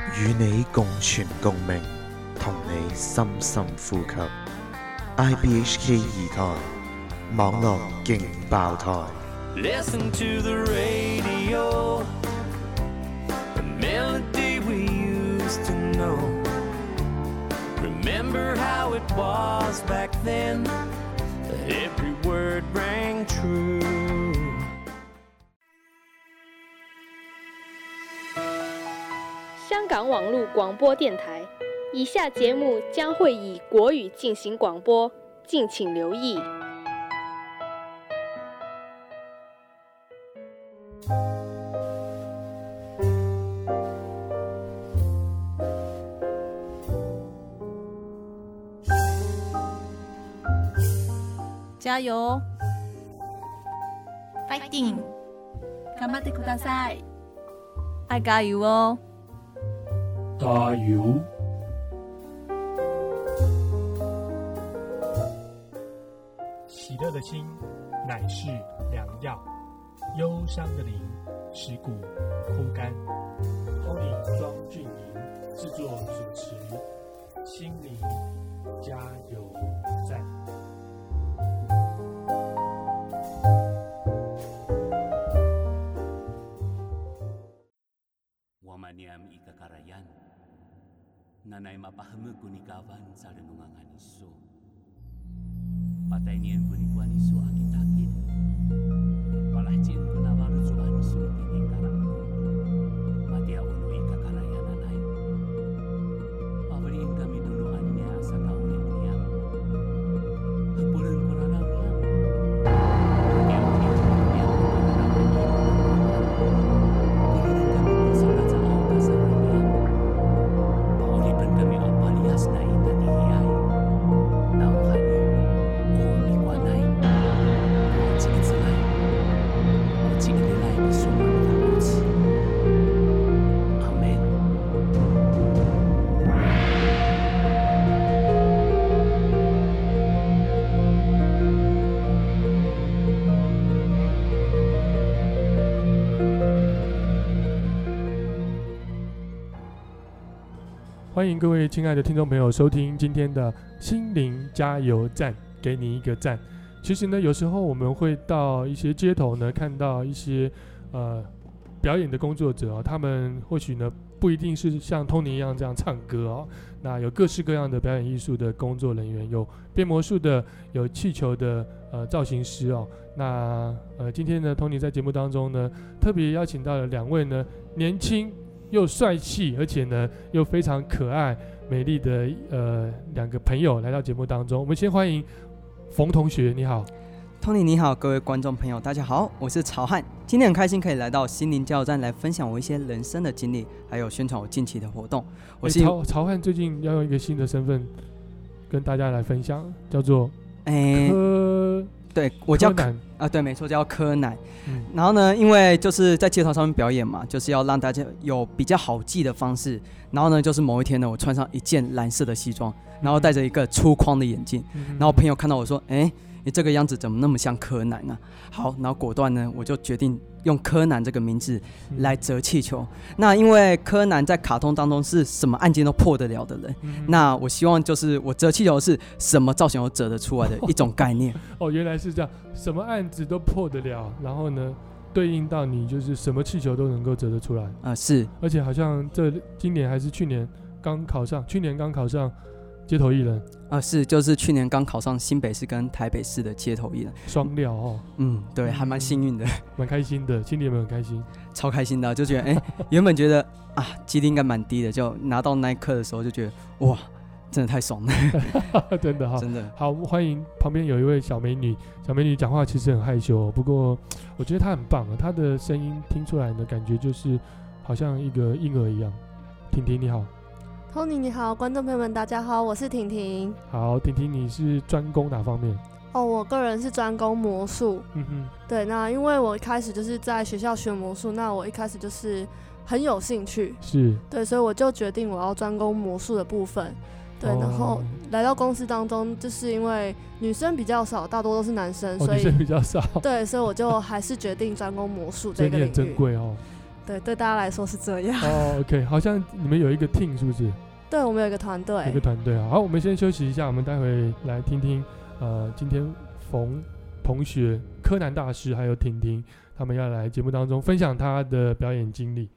與你共存共鳴，同你深深呼吸。IBHK 二台網絡勁爆台。 Listen to the radio, the melody we used to know. Remember how it was back then, every word rang true. 香港网络广播电台，以下节目将会以国语进行广播，敬请留意。 加油 ！Fighting！ 頑張ってください。愛加油哦！ 加油！喜乐的心乃是良药，忧伤的灵使骨枯干。Tony庄俊莹制作主持，心灵加油站。 Wamaniam ikakarayan, nanay mapahamag kunikawan sa renungangan iso. Patay niyan kunikuan iso akit-akit. Palahcin kunawarut suan iso tinikaramu. Matia uno ikakarayan nanay. Pabaliin kami dunuan niya sa kaulit niya. Hapulan ko na lang niya. 欢迎各位亲爱的听众朋友收听今天的心灵加油站，给你一个赞。其实呢，有时候我们会到一些街头呢，看到一些表演的工作者哦，他们或许呢不一定是像Tony一样这样唱歌哦，那有各式各样的表演艺术的工作人员，有变魔术的，有气球的造型师哦。那今天呢，Tony在节目当中呢，特别邀请到了两位呢年轻又帅气，而且呢又非常可爱美丽的两个朋友来到节目当中。我们先欢迎冯同学，你好。 Tony 你好，各位观众朋友大家好，我是曹汉，今天很开心可以来到心灵加油站来分享我一些人生的经历，还有宣传我近期的活动。我是曹汉最近要用一个新的身份跟大家来分享，叫做对，我叫柯南啊，对，没错，叫柯南。然后呢，因为就是在街头上面表演嘛，就是要让大家有比较好记的方式。然后呢，就是某一天呢，我穿上一件蓝色的西装，然后戴着一个粗框的眼镜，然后朋友看到我说：“哎，你这个样子怎么那么像柯南啊？”好，然后果断呢，我就决定用柯南这个名字来折气球。那因为柯南在卡通当中是什么案件都破得了的人，那我希望就是我折气球是什么造型都折得出来的一种概念。 哦，原来是这样，什么案子都破得了，然后呢，对应到你就是什么气球都能够折得出来。 是， 而且好像今年还是去年刚考上街头艺人。 是，就是去年刚考上新北市跟台北市的街头艺人， 双料哦。 对，还蛮幸运的， 蛮开心的，心里有没有很开心？ 超开心的，就觉得原本觉得几率应该蛮低的，就拿到那一刻的时候就觉得哇，真的太爽了， 真的哈， 真的。 好，我们欢迎旁边有一位小美女，小美女讲话其实很害羞，不过我觉得她很棒啊，她的声音听出来呢，感觉就是好像一个婴儿一样。婷婷你好。 Tony 你好，观众朋友们大家好，我是婷婷。 好，婷婷你是专攻哪方面？ 我个人是专攻魔术。对，那因为我一开始就是在学校学魔术，那我一开始就是很有兴趣，是对，所以我就决定我要专攻魔术的部分。对，然后来到公司当中，就是因为女生比较少，大多都是男生，所以女生比较少， 对，所以我就还是决定专攻魔术这个领域。 所以你很珍贵哦。 对，对大家来说是这样。 OK， 好像你们有一个 team 是不是？ 对，我们有一个团队。 有一个团队啊。好，我们先休息一下，我们待会来听听今天冯同学、柯南大师还有婷婷他们要来节目当中分享他的表演经历。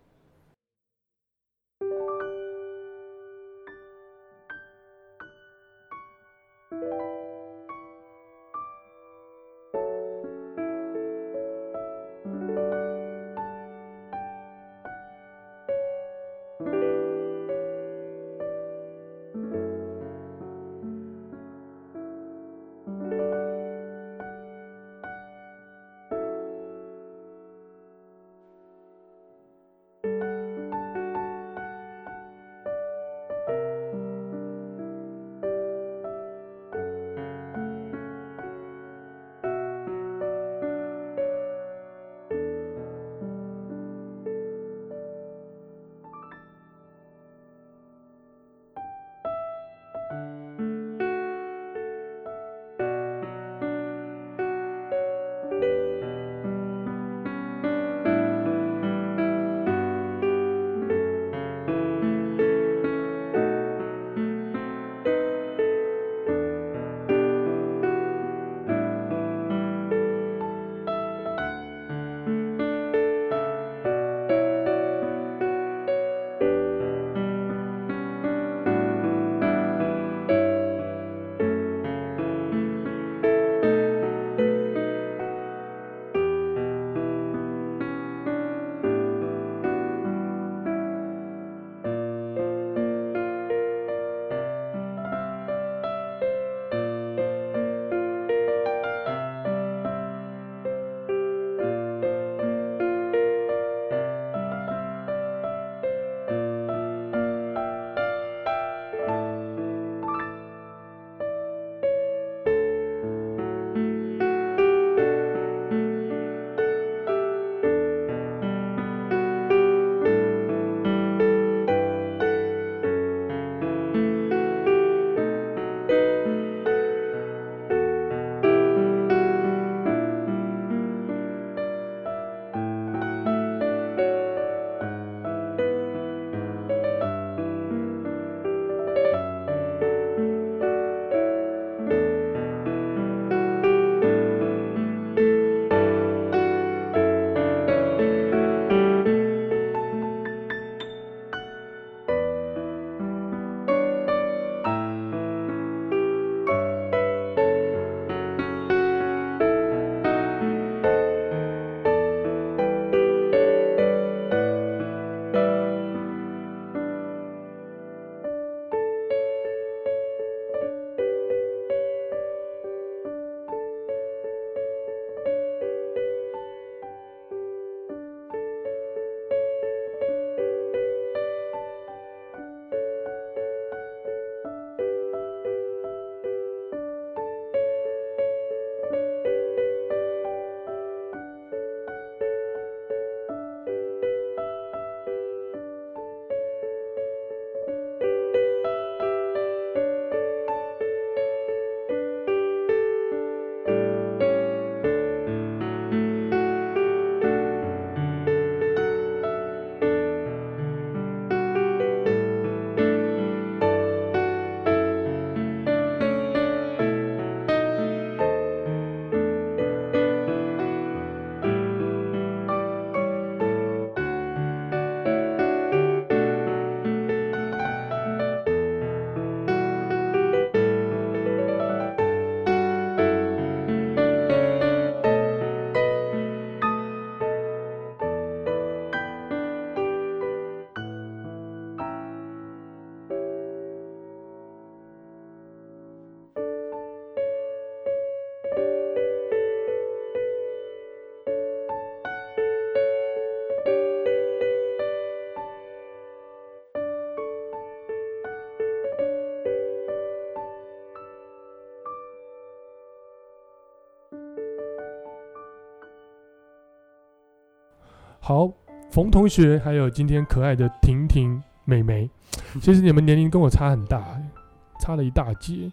好，冯同学还有今天可爱的婷婷妹妹，其实你们年龄跟我差很大，差了一大截。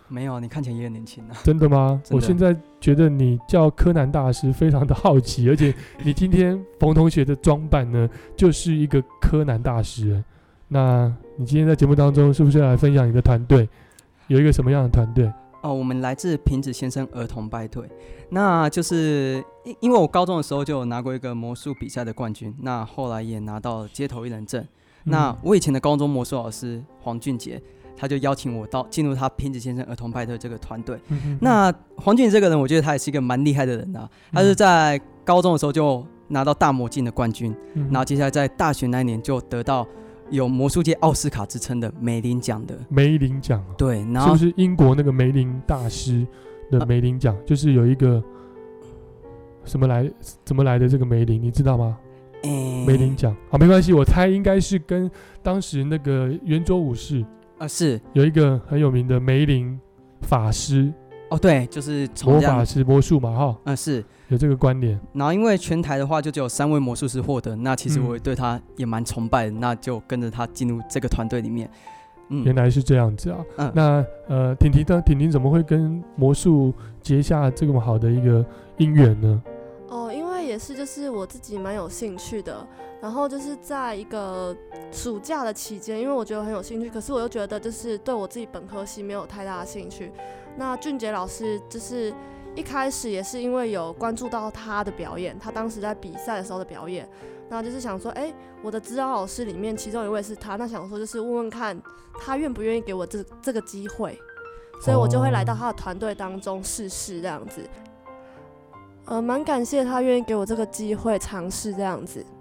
没有，你看起来也很年轻啊。 真的吗？我现在觉得你叫柯南大师非常的好奇，而且你今天冯同学的装扮呢，就是一个柯南大师。那你今天在节目当中是不是要来分享你的团队？有一个什么样的团队？ 我们来自平子先生儿童派对。那就是因为我高中的时候就有拿过一个魔术比赛的冠军，那后来也拿到了街头艺人证。那我以前的高中魔术老师黄俊杰，他就邀请我进入他平子先生儿童派对这个团队。那黄俊杰这个人，我觉得他也是一个蛮厉害的人啊。他是在高中的时候就拿到大魔镜的冠军，然后接下来在大学那一年就得到有魔术界奥斯卡之称的梅林奖的。 梅林奖， 对，然后是不是英国那个梅林大师的梅林奖？就是有一个怎么来的这个梅林，你知道吗？梅林奖，好，没关系，我猜应该是跟当时那个圆桌武士是有一个很有名的梅林法师。 对，就是魔法师魔术嘛， 是有这个关联。 然后因为全台的话就只有3位魔术师获得，那其实我对他也蛮崇拜的，那就跟着他进入这个团队里面。 原来是这样子啊。那婷婷怎么会跟魔术结下这么好的一个姻缘呢？ 因为也是就是我自己蛮有兴趣的，然后就是在一个暑假的期间，因为我觉得很有兴趣，可是我又觉得就是对我自己本科系没有太大的兴趣。那俊杰老师就是一开始也是因为有关注到他的表演，他当时在比赛的时候的表演，那就是想说，我的指导老师里面其中一位是他，那想说就是问问看他愿不愿意给我这个机会，所以我就会来到他的团队当中试试这样子。蛮感谢他愿意给我这个机会尝试这样子。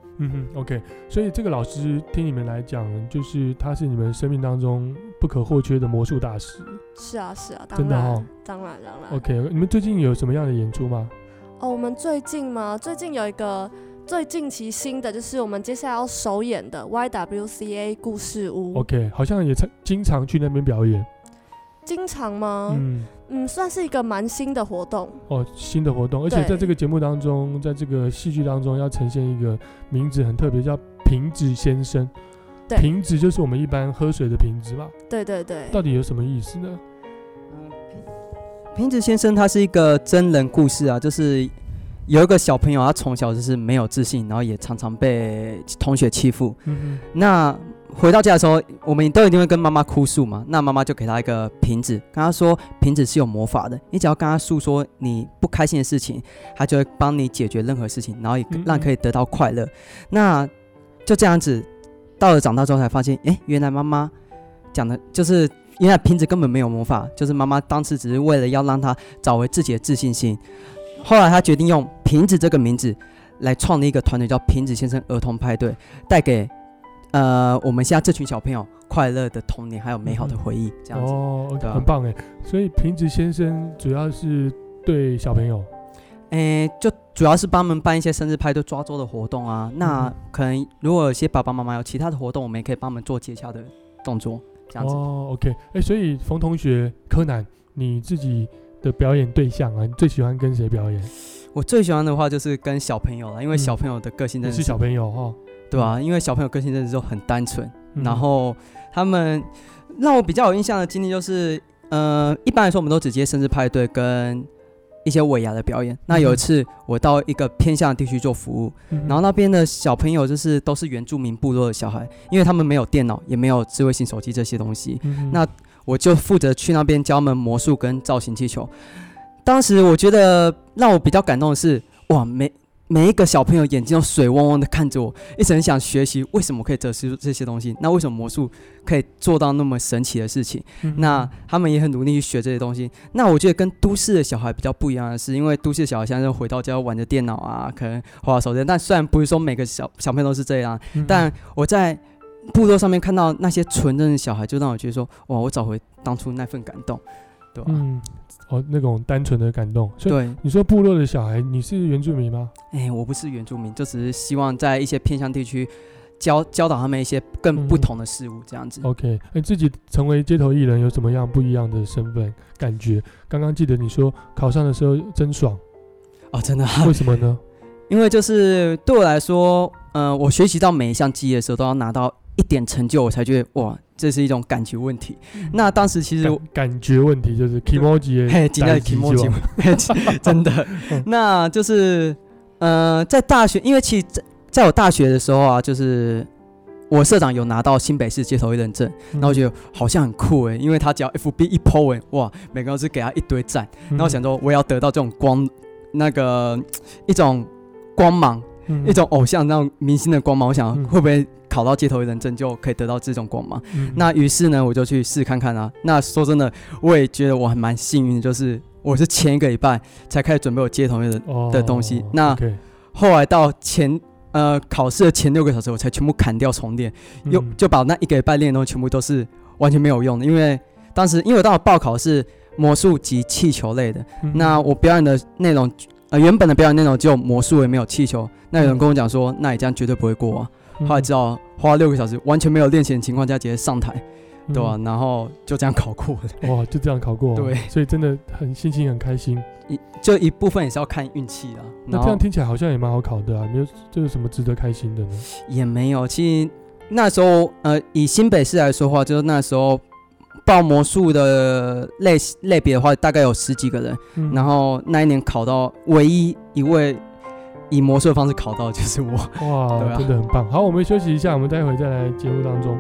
OK， 所以这个老师听你们来讲，就是他是你们生命当中不可或缺的魔术大师。 是啊， 真的当然。 OK， 你们最近有什么样的演出吗？ 我们最近有一个最近期新的，就是我们接下来要首演的 YWCA 故事屋。 OK， 好像也经常去那边表演。 经常吗？算是一个蛮新的活动。 新的活动，而且在这个节目当中，在这个戏剧当中，要呈现一个名字很特别，叫瓶子先生。瓶子就是我们一般喝水的瓶子嘛。对。到底有什么意思呢？ 瓶子先生他是一个真人故事啊，就是有一个小朋友，他从小就是没有自信，然后也常常被同学欺负。那回到家的时候，我们都一定会跟妈妈哭诉嘛。那妈妈就给他一个瓶子，跟他说瓶子是有魔法的，你只要跟他诉说你不开心的事情，他就会帮你解决任何事情，然后也让可以得到快乐。那就这样子，到了长大之后才发现，原来妈妈讲的就是原来瓶子根本没有魔法，就是妈妈当时只是为了要让他找回自己的自信心。后来他决定用瓶子这个名字来创立一个团队，叫瓶子先生儿童派对，带给我们现在这群小朋友快乐的童年还有美好的回忆，这样子。 很棒哎！所以瓶子先生主要是对小朋友， 就主要是帮他们办一些生日派对、抓周的活动啊。那可能如果有些爸爸妈妈有其他的活动，我们也可以帮他们做接洽的动作，这样子。 OK， 所以冯同学、柯南，你自己的表演对象啊，你最喜欢跟谁表演？ 我最喜欢的话就是跟小朋友了，因为小朋友的个性真的是小朋友对啊，因为小朋友个性真的就很单纯，然后他们让我比较有印象的经历就是，一般来说我们都只接生日派对跟一些尾牙的表演。那有一次我到一个偏向的地区做服务，然后那边的小朋友就是都是原住民部落的小孩，因为他们没有电脑，也没有智慧型手机这些东西。那我就负责去那边教他们魔术跟造型气球。当时我觉得让我比较感动的是，哇，每一个小朋友眼睛都水汪汪的看着我，一直很想学习为什么可以得出这些东西，那为什么魔术可以做到那么神奇的事情。那他们也很努力去学这些东西。那我觉得跟都市的小孩比较不一样的是，因为都市的小孩现在就回到家玩着电脑啊，可能滑手机，但虽然不是说每个小朋友都是这样，但我在部落上面看到那些纯真的小孩，就让我觉得说，哇，我找回当初那份感动，对吧？ 那种单纯的感动。所以你说部落的小孩，你是原住民吗？ 我不是原住民，就只是希望在一些偏乡地区教导他们一些更不同的事物，这样子。 OK， 自己成为街头艺人有什么样不一样的身份感觉？刚刚记得你说考上的时候真爽真的为什么呢？ 因为就是对我来说，我学习到每一项技艺的时候都要拿到一点成就，我才觉得哇， 这是一种感觉问题。那当时其实感觉问题就是 kimoji 嘿，真的 kimoji 真的。那就是在大学，因为其实在我大学的时候啊，就是我社长有拿到新北市街头艺人证，然后我觉得好像很酷因为他只要 FB 一 po 哇，每个人都是给他一堆赞，然后我想说我也要得到这种一种光芒，一种偶像那种明星的光芒，我想会不会考到街头艺人证就可以得到这种光芒？那于是呢，我就去试看看啊。那说真的，我也觉得我还蛮幸运的，就是我是前一个礼拜才开始准备我街头艺人的东西。那后来到考试的前6个小时，我才全部砍掉重练，就把那1个礼拜练的东西全部都是完全没有用的。因为我当时报考是魔术及气球类的，那我表演的内容原本的表演内容只有魔术也没有气球。那有人跟我讲说，那你这样绝对不会过啊。后来知道花了6个小时，完全没有练习的情况下直接上台，对吧？然后就这样考过了。 哇，就这样考过。对，所以真的心情很开心。 就一部分也是要看运气啦。 那这样听起来好像也蛮好考的啊，没有这有什么值得开心的呢？ 也没有，其实那时候以新北市来说的话，就是那时候报魔术的类别的话，大概有10几个人，然后那一年考到唯一一位以魔术的方式考到的就是我。 哇，对啊，真的很棒。好，我们休息一下，我们待会再来节目当中。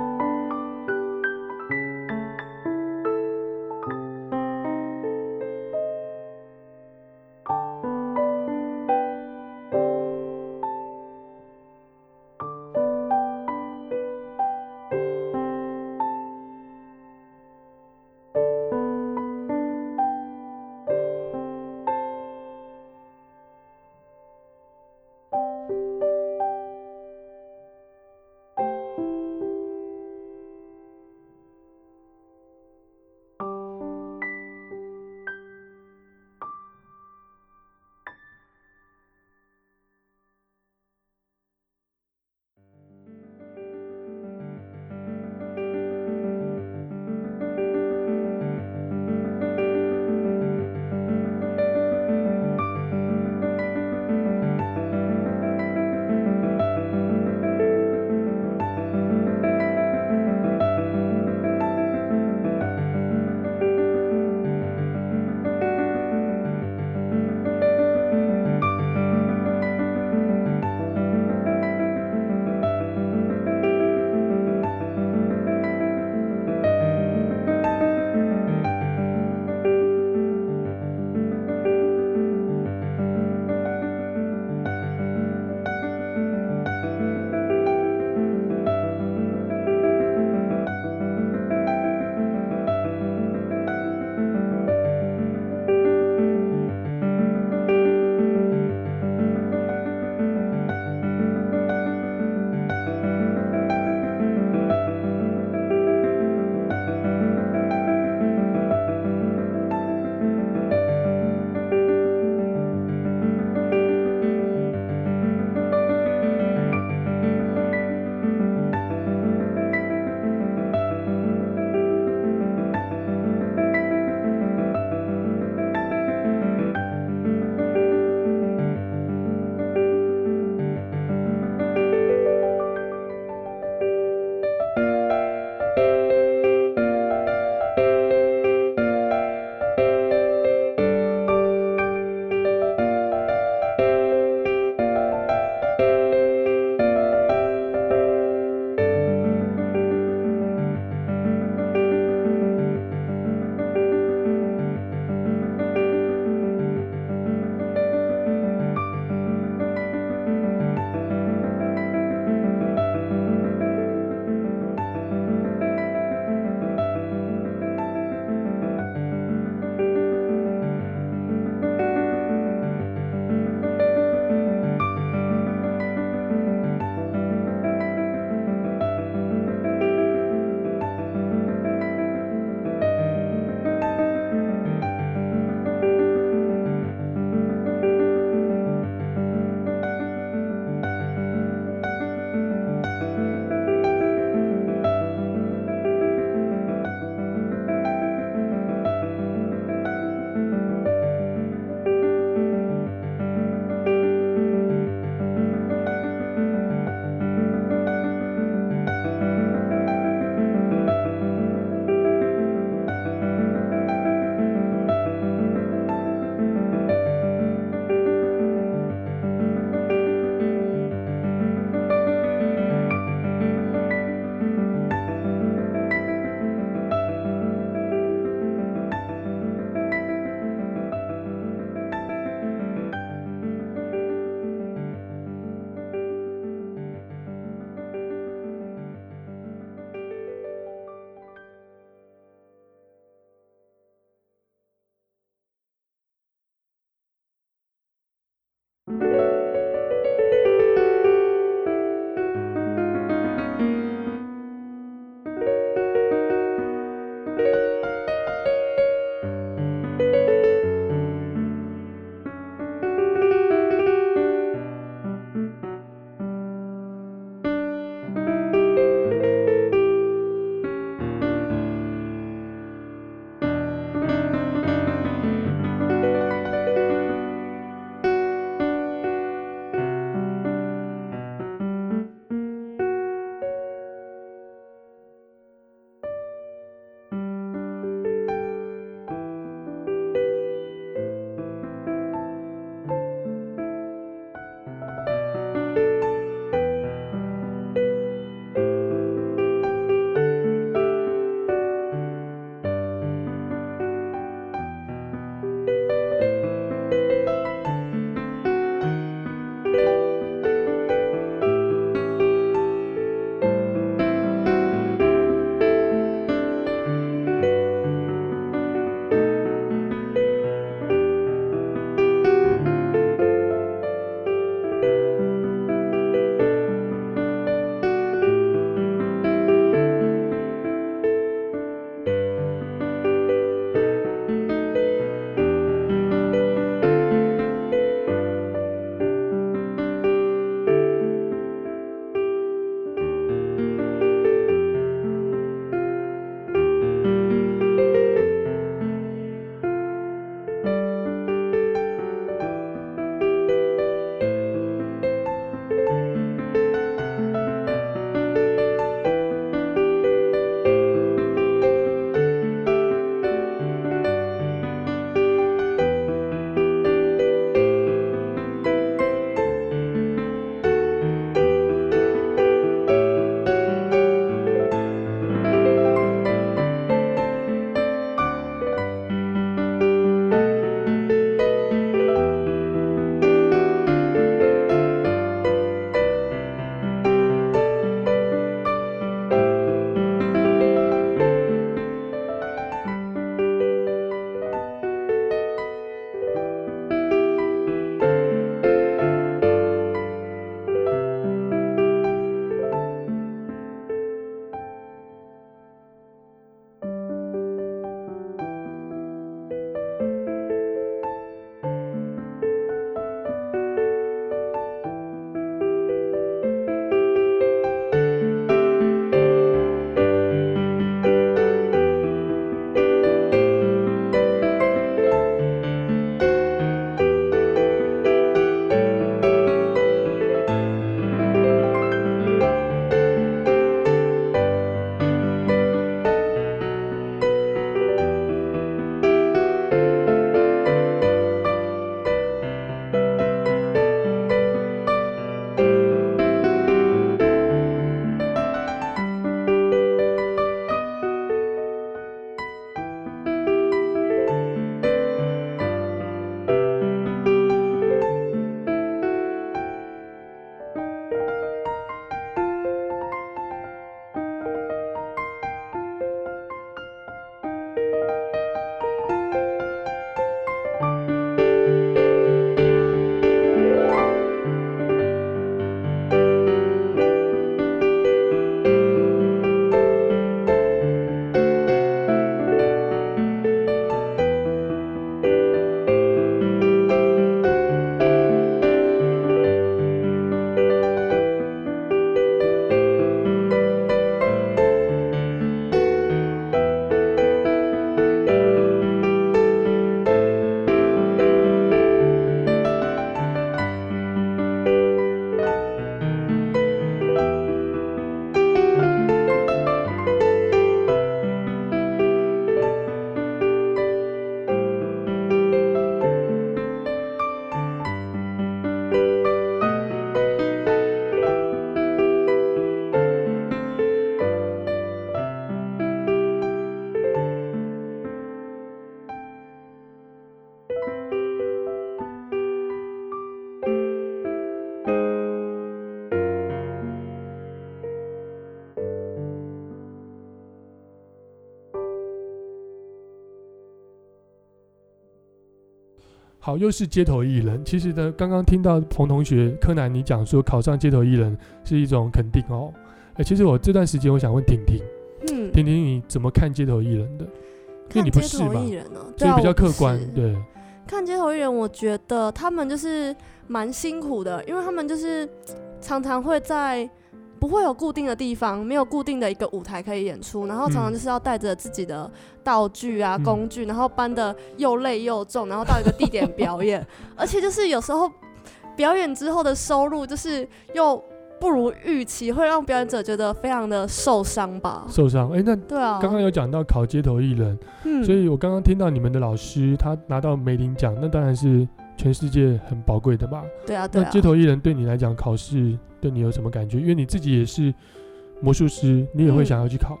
好，又是街头艺人。其实呢，刚刚听到彭同学、柯南你讲说考上街头艺人是一种肯定哦。其实我这段时间我想问婷婷，婷婷你怎么看街头艺人的？因为你不是嘛，所以比较客观。对， 看街头艺人，我觉得他们就是蛮辛苦的，因为他们就是常常会在不会有固定的地方，没有固定的一个舞台可以演出，然后常常就是要带着自己的道具啊、工具，然后搬得又累又重，然后到一个地点表演，而且就是有时候表演之后的收入就是又不如预期，会让表演者觉得非常的受伤吧。 受伤，那对啊， 刚刚有讲到考街头艺人，所以我刚刚听到你们的老师他拿到梅林奖，那当然是全世界很宝贵的吧？ 对啊，对啊。 那街头艺人对你来讲，考试对你有什么感觉？因为你自己也是魔术师，你也会想要去考。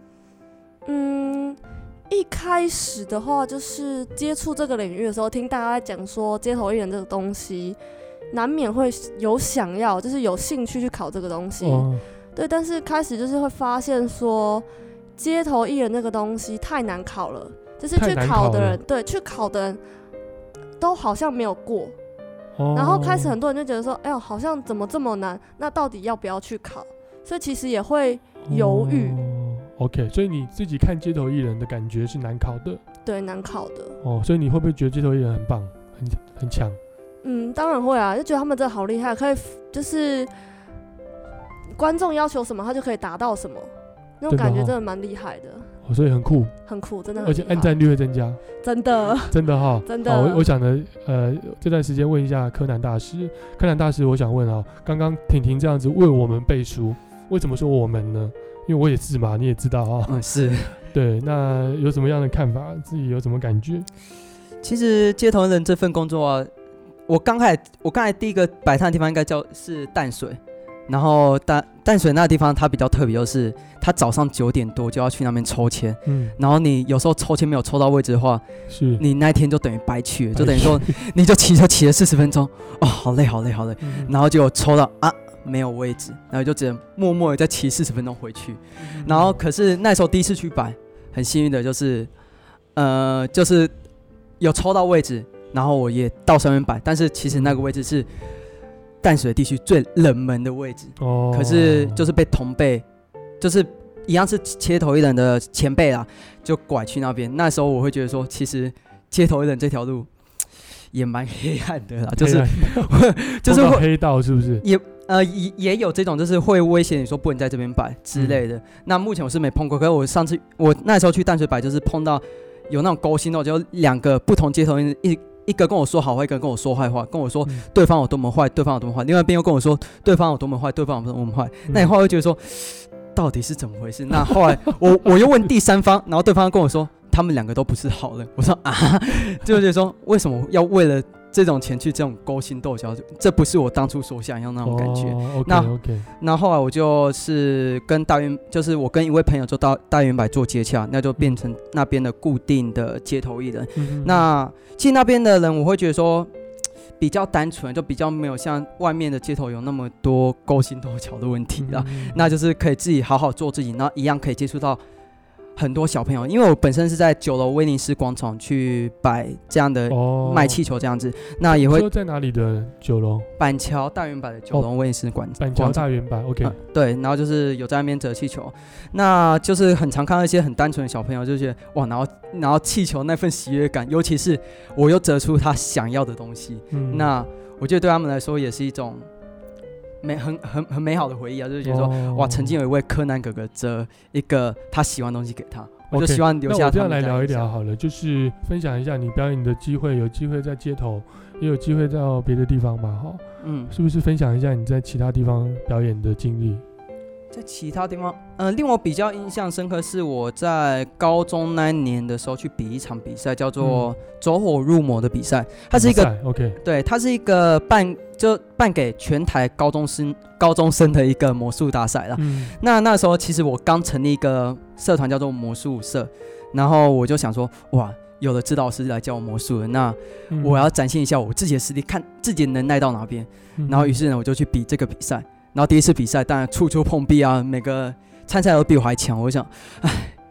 一开始的话，就是接触这个领域的时候，听大家在讲说街头艺人这个东西。难免会有想要，就是有兴趣去考这个东西，对。但是开始就是会发现说，街头艺人那个东西太难考了，就是去考的人，对，去考的人都好像没有过。然后开始很多人就觉得说，哎呦，好像怎么这么难？那到底要不要去考？所以其实也会犹豫。 OK， 所以你自己看街头艺人的感觉是难考的， 对，难考的。 所以你会不会觉得街头艺人很棒，很强？ 当然会啊，就觉得他们真的好厉害，可以就是观众要求什么，他就可以达到什么，那种感觉真的蛮厉害的。 所以很酷， 很酷，真的很而且按赞率会增加， 真的， 真的哈， 真的。 我想呢，这段时间问一下柯南大师，我想问啊，刚刚婷婷这样子为我们背书，为什么说我们呢？因为我也是嘛，你也知道啊， 是， 对，那有什么样的看法？自己有什么感觉？ 其实街头艺人这份工作啊。我刚才第一个摆摊的地方应该是淡水，然后淡水那个地方它比较特别，就是它早上9点多就要去那边抽签，然后你有时候抽签没有抽到位置的话，你那一天就等于白去了，就等于说你就骑了40分钟，哦，好累，然后就抽到啊没有位置，然后就只能默默的再骑40分钟回去，然后可是那时候第一次去摆，很幸运的就是有抽到位置。然后我也到上面摆，但是其实那个位置是淡水地区最冷门的位置，可是就是被同辈，就是一样是街头艺人的前辈啦，就拐去那边。那时候我会觉得说，其实街头艺人这条路也蛮黑暗的啦，就是黑道是不是？ 也有这种，就是会威胁你说不能在这边摆之类的。那目前我是没碰过，可是我那时候去淡水摆，就是碰到有那种勾心斗角，就2个不同街头艺人一个跟我说好话，一个跟我说坏话，跟我说对方有多么坏，对方有多么坏，另外一边又跟我说对方有多么坏，对方有多么坏。那你后来会觉得说，到底是怎么回事？那后来我又问第三方，然后对方跟我说他们2个都不是好人。我说啊，就觉得说为什么要为了这种钱去这种勾心斗角？这不是我当初所想要那种感觉。那后来我就是就是我跟一位朋友就到大圆柏做接洽，那就变成那边的固定的街头艺人。那其实那边的人我会觉得说比较单纯，就比较没有像外面的街头有那么多勾心斗角的问题啦。那就是可以自己好好做自己，然后一样可以接触到很多小朋友，因为我本身是在9楼威尼斯广场去摆这样的卖气球这样子，那也会说在哪里的9楼？ 板桥大圆柏的9楼威尼斯广场。 板桥大圆柏 ，OK， 对，然后就是有在那边折气球，那就是很常看到一些很单纯的小朋友，就觉得哇，然后气球那份喜悦感，尤其是我又折出他想要的东西，那我觉得对他们来说也是一种很美好的回忆啊，就是觉得说哇，曾经有一位柯南哥哥折一个他喜欢的东西给他，我就希望留下他们。那我这样来聊一聊好了，就是分享一下你表演的机会，有机会在街头，也有机会到别的地方嘛，哈，是不是分享一下你在其他地方表演的经历？ 在其他地方，令我比较印象深刻是我在高中那一年的时候去比一场比赛，叫做走火入魔的比赛。它是一个 ，OK， 对，它是一个办给全台高中生的一个魔术大赛啦。那时候其实我刚成立一个社团叫做魔术社，然后我就想说，哇，有了指导师来教我魔术了，那我要展现一下我自己的实力，看自己能耐到哪边。然后于是呢，我就去比这个比赛。然后第一次比赛当然处处碰壁啊，每个参赛都比我还强。我想，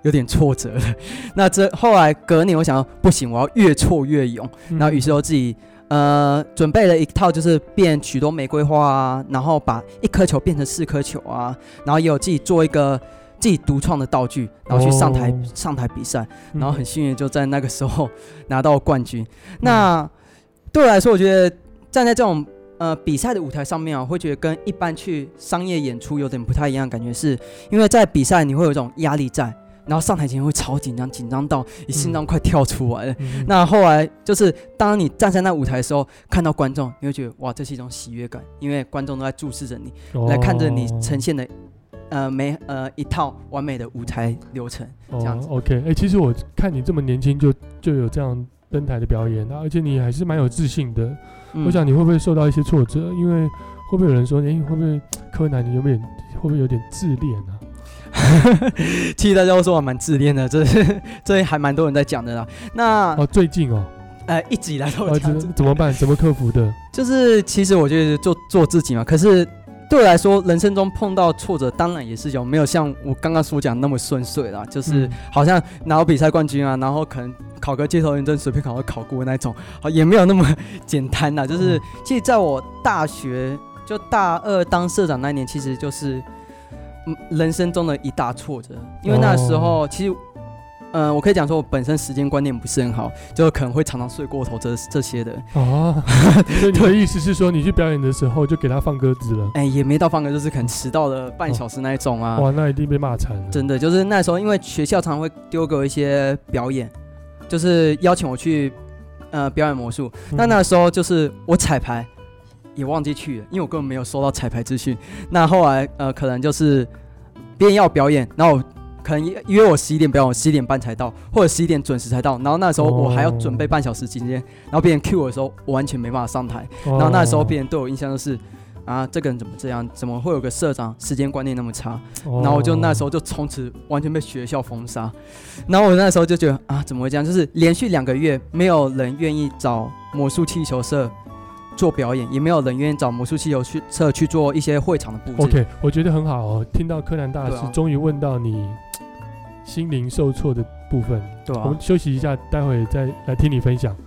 有点挫折了。那这后来隔年，我想要不行，我要越挫越勇。然后于是我自己准备了一套，就是变许多玫瑰花啊，然后把1颗球变成4颗球啊，然后也有自己做一个自己独创的道具，然后去上台比赛，然后很幸运就在那个时候拿到冠军。那对我来说，我觉得站在这种比赛的舞台上面啊，会觉得跟一般去商业演出有点不太一样的感觉，是因为在比赛你会有一种压力在，然后上台前会超紧张，紧张到你心脏快跳出来了。那后来就是当你站在那舞台的时候，看到观众，你会觉得哇，这是一种喜悦感，因为观众都在注视着你，来看着你呈现的一套完美的舞台流程，这样子。 OK， 其实我看你这么年轻就有这样登台的表演，而且你还是蛮有自信的。我想你会不会受到一些挫折？因为会不会有人说，会不会柯南你会不会有点自恋啊？ 其实大家都说我蛮自恋的，这还蛮多人在讲的啦。那最近一直以来都有这样子， 怎么办？怎么克服的？ 就是其实我觉得就做自己嘛。可是对我来说，人生中碰到挫折，当然也是有，没有像我刚刚所讲那么顺遂啦。就是好像拿到比赛冠军啊，然后可能考个街头认证，随便考过那种，也没有那么简单啦。就是其实在我大学就大2当社长那年，其实就是人生中的一大挫折，因为那时候其实。我可以讲说，我本身时间观念不是很好，就可能会常常睡过头这些的。 所以你的意思是说，你去表演的时候就给他放鸽子了？ 也没到放鸽，就是可能迟到了半小时那一种啊。 哇，那一定被骂惨了。 真的，就是那时候，因为学校常常会丢给我一些表演，就是邀请我去表演魔术。那时候就是我彩排也忘记去了，因为我根本没有收到彩排资讯。那后来可能就是别人要表演，然后我可能约我11点表演，我11点半才到，或者11点准时才到。然后那时候我还要准备半小时期间，然后别人 cue 我的时候，我完全没办法上台。然后那时候别人对我印象就是这个人怎么这样？怎么会有个社长时间观念那么差？然后我就那时候就从此完全被学校封杀。然后我那时候就觉得怎么会这样？就是连续2个月没有人愿意找魔术气球社做表演，也没有人愿意找魔术气球社去做一些会场的布置。 OK， 我觉得很好哦。听到柯南大师终于问到你心灵受挫的部分，对我们休息一下，待会再来听你分享。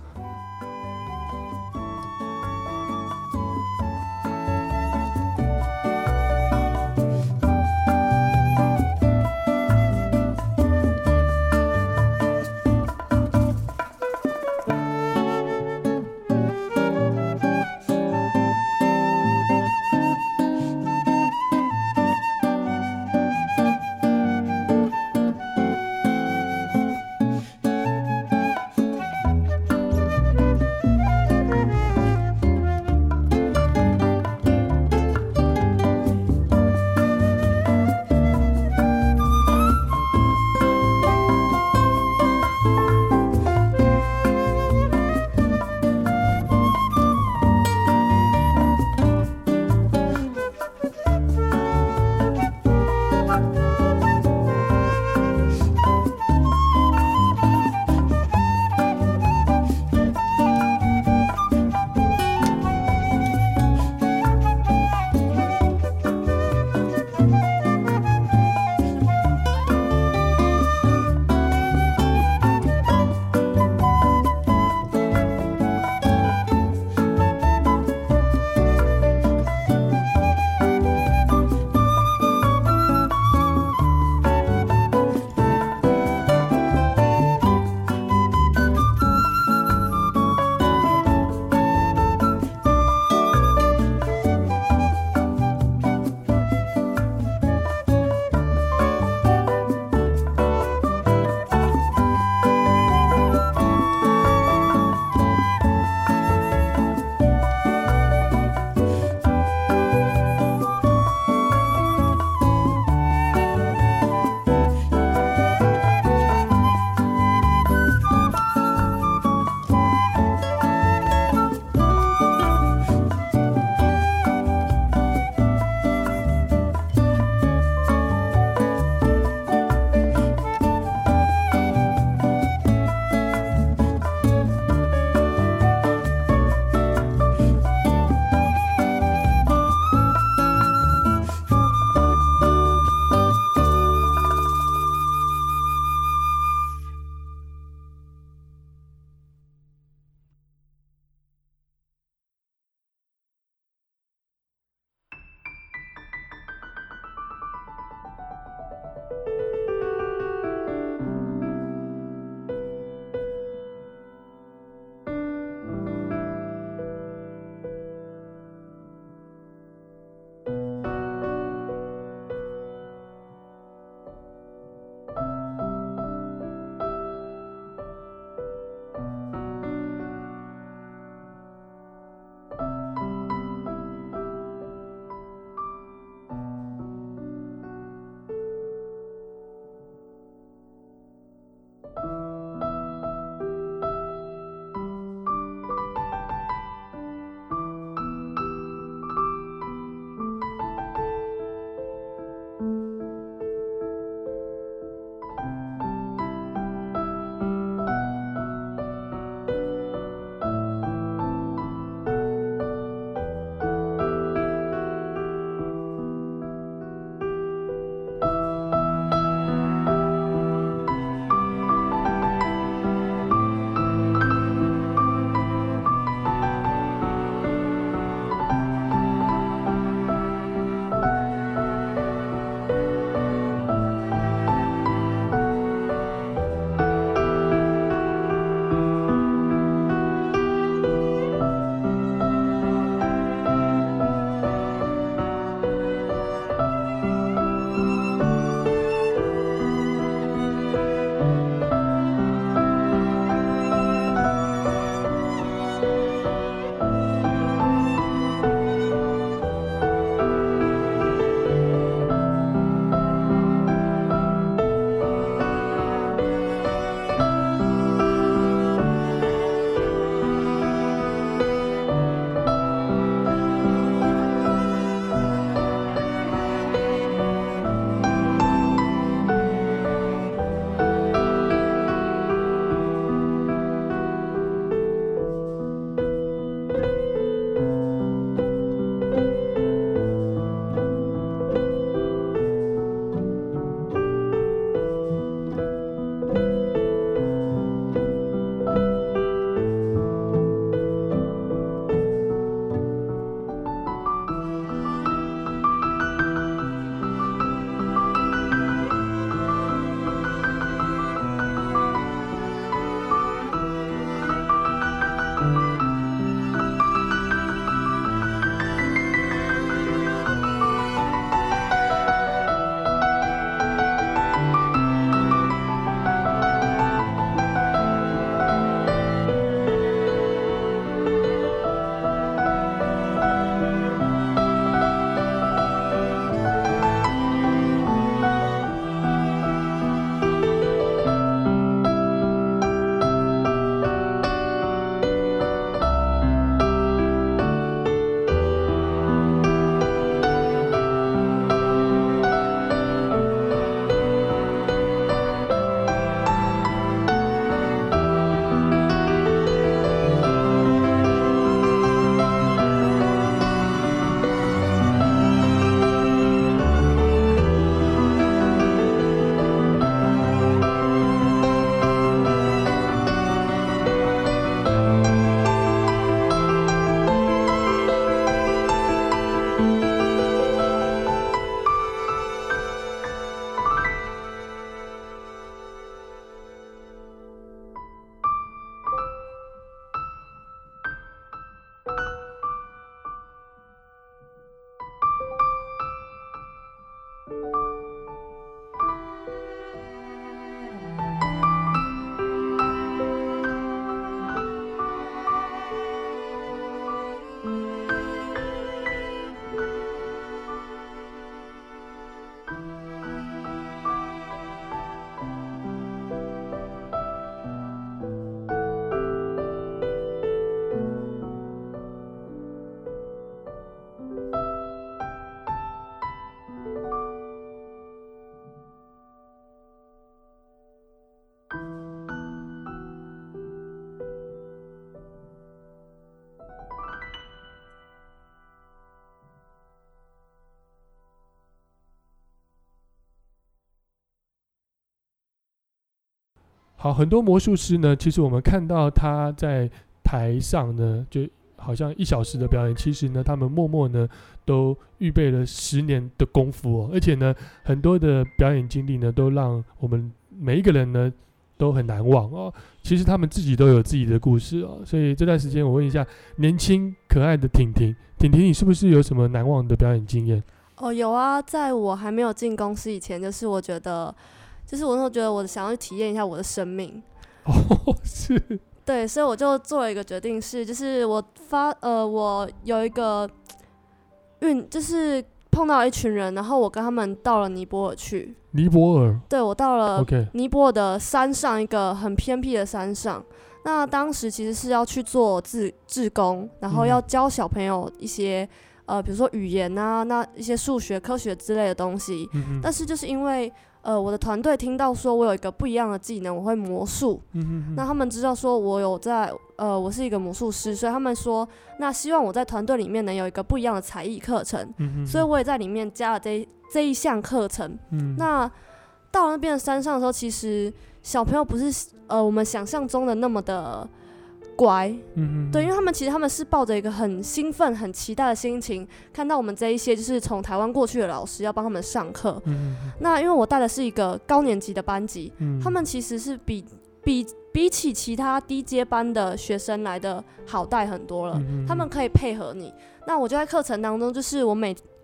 好，很多魔术师呢，其实我们看到他在台上呢，就好像1小时的表演，其实呢，他们默默呢都预备了10年的功夫哦，而且呢，很多的表演经历呢，都让我们每一个人呢都很难忘哦。其实他们自己都有自己的故事哦，所以这段时间我问一下年轻可爱的婷婷，你是不是有什么难忘的表演经验？ 哦，有啊，在我还没有进公司以前，就是我觉得。就是我那时候觉得我想要去体验一下我的生命， 哦，是， 对，所以我就做了一个决定是，就是我有一个就是碰到一群人，然后我跟他们到了尼泊尔去。 尼泊尔？ 对，我到了尼泊尔的山上，一个很偏僻的山上。那当时其实是要去做志工，然后要教小朋友一些比如说语言啊，那一些数学、科学之类的东西。但是就是因为我的团队听到说我有一个不一样的技能，我会魔术。那他们知道说我有在我是一个魔术师，所以他们说那希望我在团队里面能有一个不一样的才艺课程。所以我也在里面加了这一项课程。那到了那边的山上的时候，其实小朋友不是我们想象中的那么的乖。对，因为他们是抱着一个很兴奋很期待的心情看到我们这一些就是从台湾过去的老师要帮他们上课。那因为我带的是一个高年级的班级，他们其实是比起其他低阶班的学生来的好带很多了。他们可以配合你。那我就在课程当中，就是我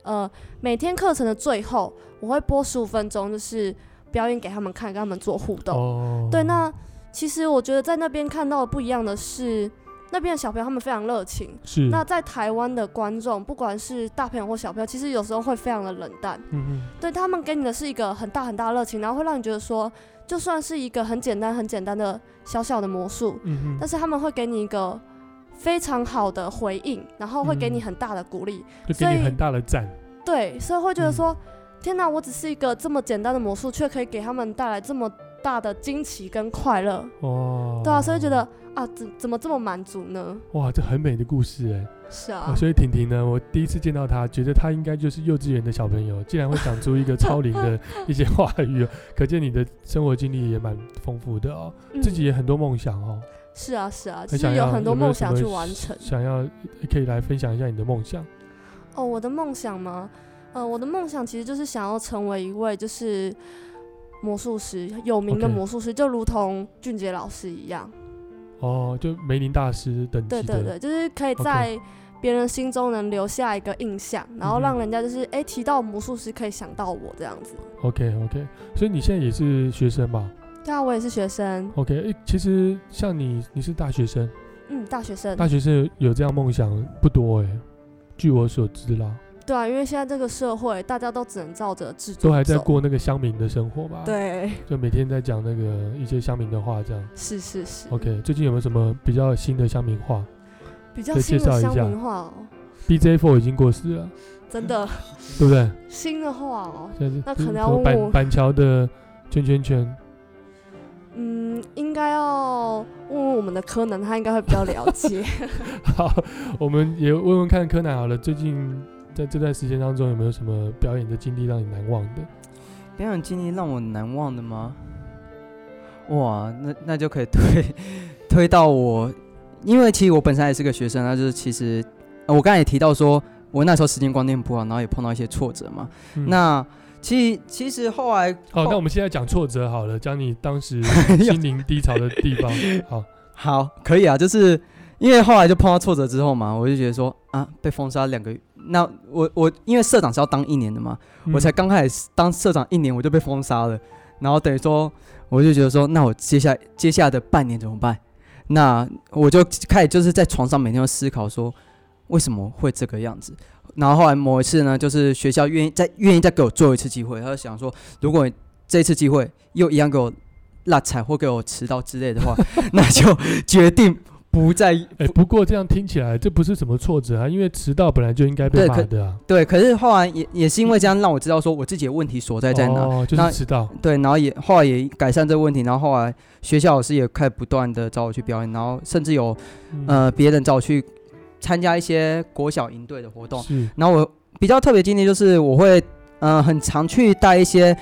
每天课程的最后，我会播15分钟，就是表演给他们看，跟他们做互动。对，那其实我觉得在那边看到的不一样的是，那边的小朋友他们非常热情。 是。 那在台湾的观众，不管是大朋友或小朋友，其实有时候会非常的冷淡。对，他们给你的是一个很大很大的热情，然后会让你觉得说，就算是一个很简单很简单的小小的魔术，但是他们会给你一个非常好的回应，然后会给你很大的鼓励， 就给你很大的赞。 对，所以会觉得说，天哪，我只是一个这么简单的魔术，却可以给他们带来这么大的惊奇跟快乐。对啊，所以觉得啊，怎么这么满足呢？ 哇，这很美的故事哎。 是啊。 所以婷婷呢，我第一次见到她，觉得她应该就是幼稚园的小朋友，竟然会讲出一个超龄的一些话语，可见你的生活经历也蛮丰富的哦，自己也很多梦想哦。 是啊，就是有很多梦想去完成。 想要可以来分享一下你的梦想。 我的梦想吗？我的梦想其实就是想要成为一位就是魔术师，有名的魔术师，就如同俊杰老师一样。 就梅林大师等级的。 对，就是可以在别人心中能留下一个印象，然后让人家就是提到魔术师可以想到我这样子。 OK， 所以你现在也是学生吧？ 对啊，我也是学生。 OK， 其实像你是大学生。 大学生。 大学生有这样梦想不多据我所知啦。 对啊，因为现在这个社会，大家都只能照着制度都还在过那个乡民的生活吧？ 对， 就每天在讲那个一些乡民的话，这样。 是。 OK， 最近有没有什么比较新的乡民话？ 比较新的乡民话 BJ4 已经过时了， 真的， 对不对？ 新的话那可能要问我板桥的圈。 应该要问问我们的柯南，他应该会比较了解。 好，我们也问问看柯南好了。最近在这段时间当中，有没有什么表演的经历让你难忘的？ 表演经历让我难忘的吗？哇，那就可以推到我，因为其实我本身也是个学生，那就是其实我刚才也提到说，我那时候时间观念不好，然后也碰到一些挫折嘛。那其实后来， 那我们现在讲挫折好了，讲你当时心灵低潮的地方。 好，可以啊，就是因为后来就碰到挫折之后嘛，我就觉得说被封杀2个月。那我因为社长是要当1年的嘛，我才刚开始当社长1年我就被封杀了，然后等于说我就觉得说，那我接下来的半年怎么办？那我就开始就是在床上每天都思考说，为什么会这个样子？然后后来某一次呢，就是学校愿意再给我最后一次机会，他就想说，如果这一次机会又一样给我落彩或给我迟到之类的话，那就决定不再。 不过这样听起来这不是什么挫折啊，因为迟到本来就应该被骂的啊。 对，可是后来也是因为这样让我知道说我自己的问题所在哪。 就是迟到。 对，然后后来也改善这个问题，然后后来学校老师也开始不断的找我去表演，然后甚至有别人找我去参加一些国小营队的活动。然后我比较特别经历就是我会很常去带一些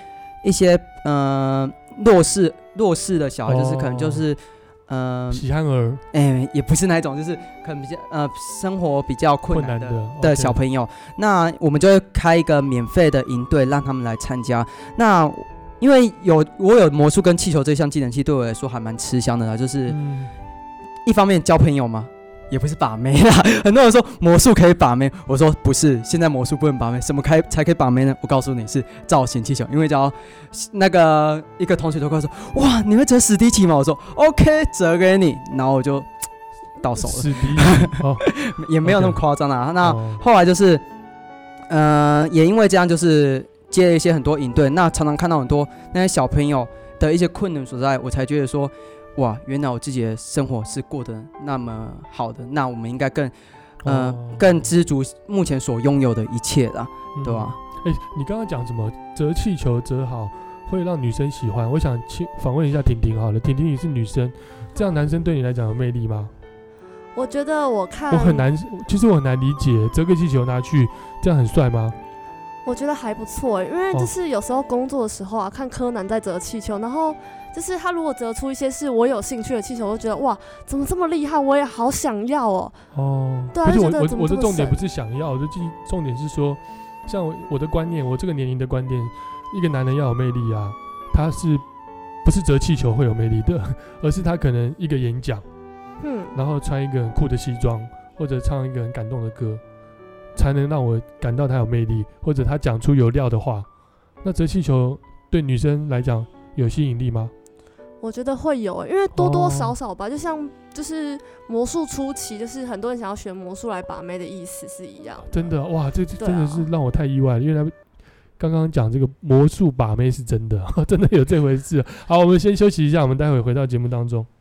弱势的小孩，就是可能就是喜憨儿， 也不是那一种，就是可能比较生活比较困难的小朋友。那我们就会开一个免费的营队，让他们来参加。那因为我有魔术跟气球这项技能，其实对我来说还蛮吃香的啦，就是一方面交朋友嘛。也不是把妹啦，很多人说魔术可以把妹，我说不是，现在魔术不能把妹，什么才可以把妹呢？我告诉你是造型气球，因为只要那个一个同学都跟我说，哇，你会折史迪奇吗？我说 OK， 折给你，然后我就到手了。史迪也没有那么夸张啦。那后来就是也因为这样，就是接了一些很多营队，那常常看到很多那些小朋友的一些困难所在，我才觉得说，哇，原来我自己的生活是过得那么好的，那我们应该更知足目前所拥有的一切啦，对吧？ 你刚刚讲什么折气球折好会让女生喜欢？我想访问一下婷婷好了，婷婷你是女生，这样男生对你来讲有魅力吗？ 我觉得其实我很难理解，折个气球拿去，这样很帅吗？ 我觉得还不错，因为就是有时候工作的时候看柯南在折气球，然后就是他如果折出一些是我有兴趣的气球，我就觉得哇，怎么这么厉害，我也好想要哦。对啊， 我的重点不是想要，重点是说，像我的观念，我这个年龄的观念，一个男人要有魅力啊，他是不是折气球会有魅力的，而是他可能一个演讲，然后穿一个很酷的西装，或者唱一个很感动的歌。 才能让我感到他有魅力，或者他讲出有料的话。那折气球对女生来讲有吸引力吗？ 我觉得会有，因为多多少少吧，就像就是魔术初期，就是很多人想要学魔术来把妹的意思是一样的。 真的哇，这真的是让我太意外了，因为刚刚讲这个魔术把妹是真的，真的有这回事。好，我们先休息一下，我们待会回到节目当中。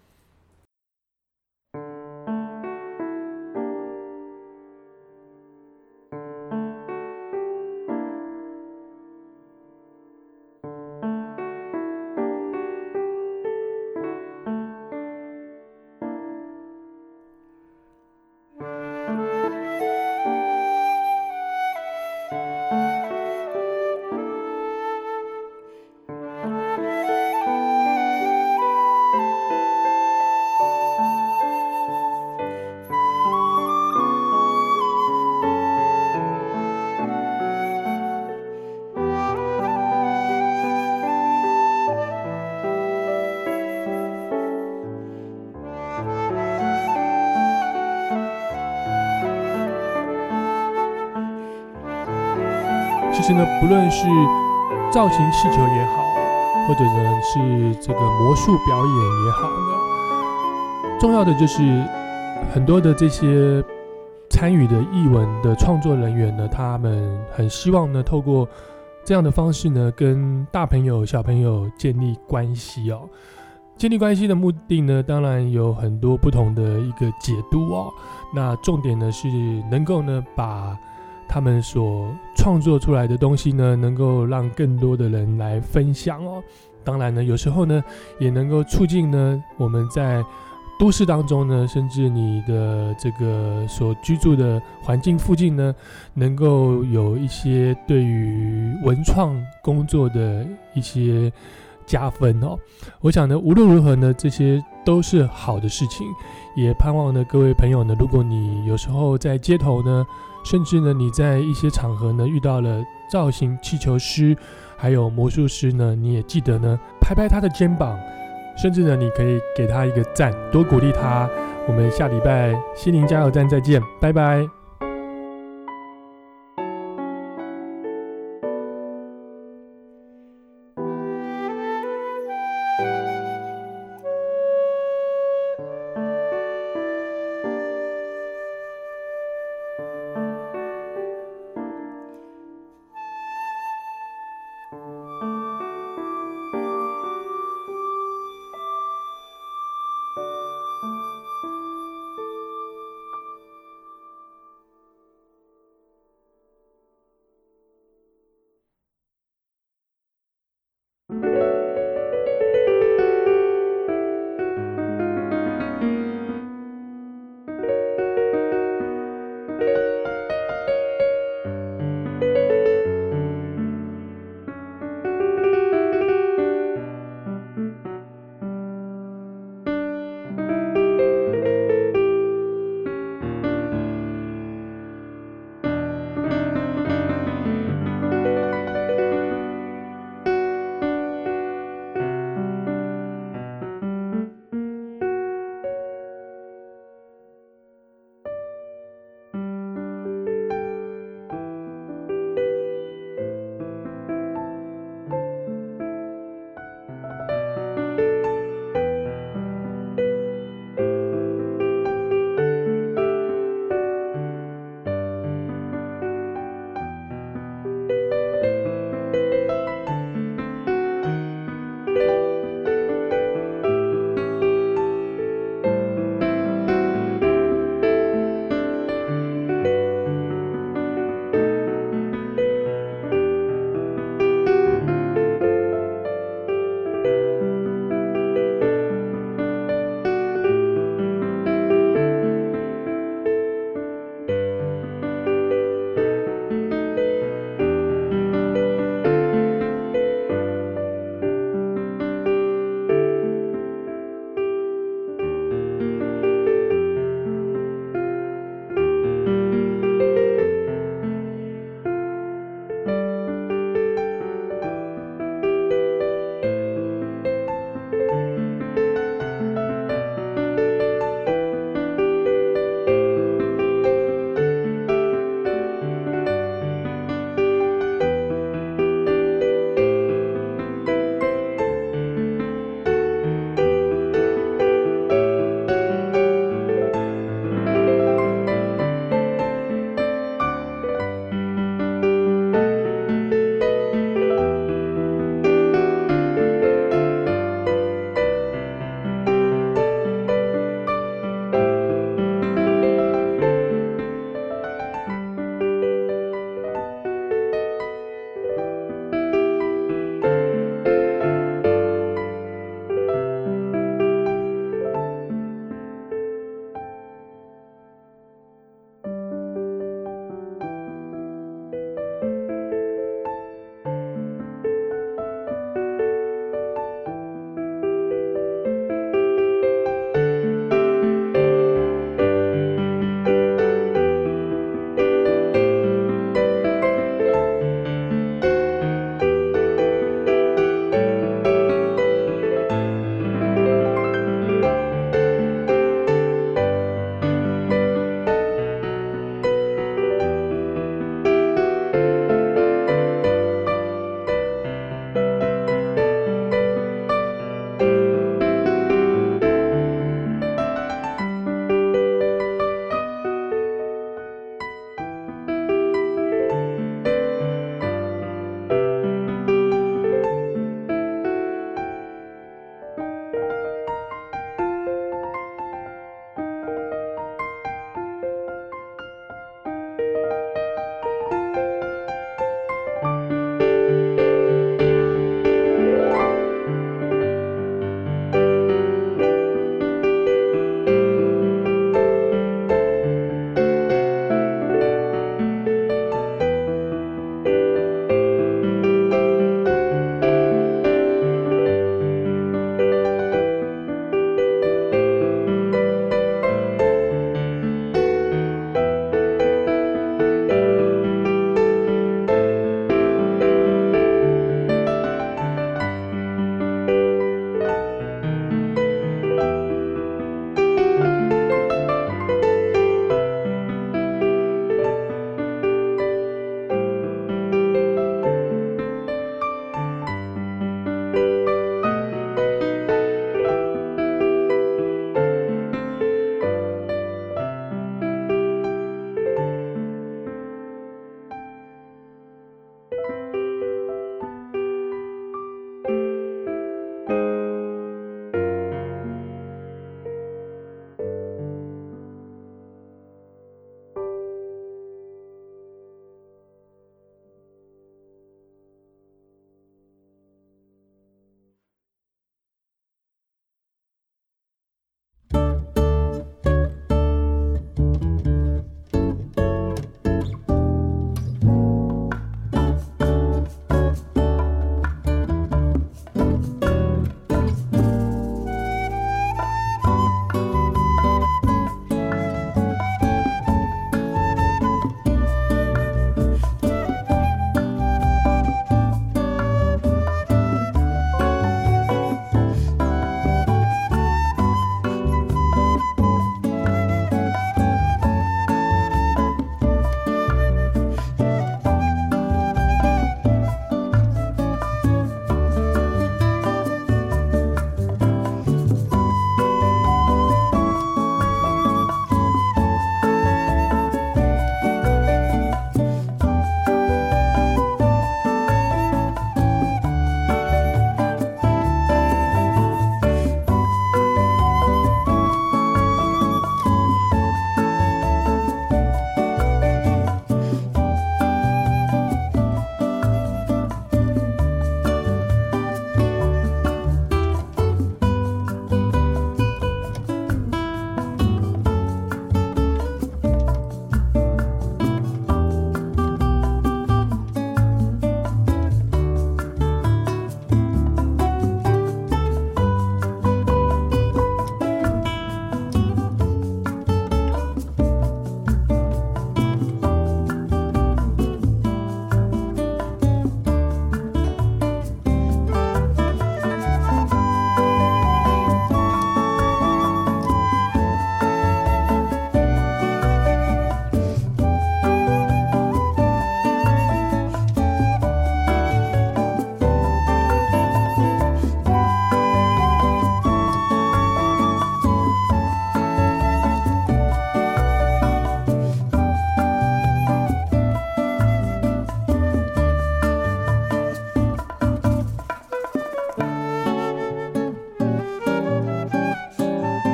其实呢，不论是造型气球也好，或者呢是这个魔术表演也好呢，重要的就是很多的这些参与的艺文的创作人员呢，他们很希望呢，透过这样的方式呢，跟大朋友、小朋友建立关系哦。建立关系的目的呢，当然有很多不同的一个解读哦。那重点呢是能够呢把他们所创作出来的东西呢，能够让更多的人来分享哦。当然呢，有时候呢，也能够促进呢我们在都市当中呢，甚至你的这个所居住的环境附近呢，能够有一些对于文创工作的一些加分哦。我想呢，无论如何呢，这些都是好的事情。也盼望呢，各位朋友呢，如果你有时候在街头呢，甚至呢你在一些场合呢遇到了造型气球师，还有魔术师呢，你也记得呢拍拍他的肩膀，甚至呢你可以给他一个赞，多鼓励他。我们下礼拜心灵加油站再见，拜拜。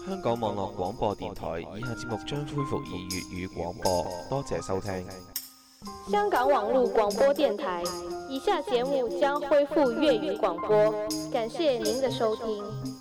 香港網絡廣播電台，以下節目將恢復以粵語廣播，多謝收聽。 香港網絡廣播電台，以下節目將恢復粵語廣播，感謝您的收聽。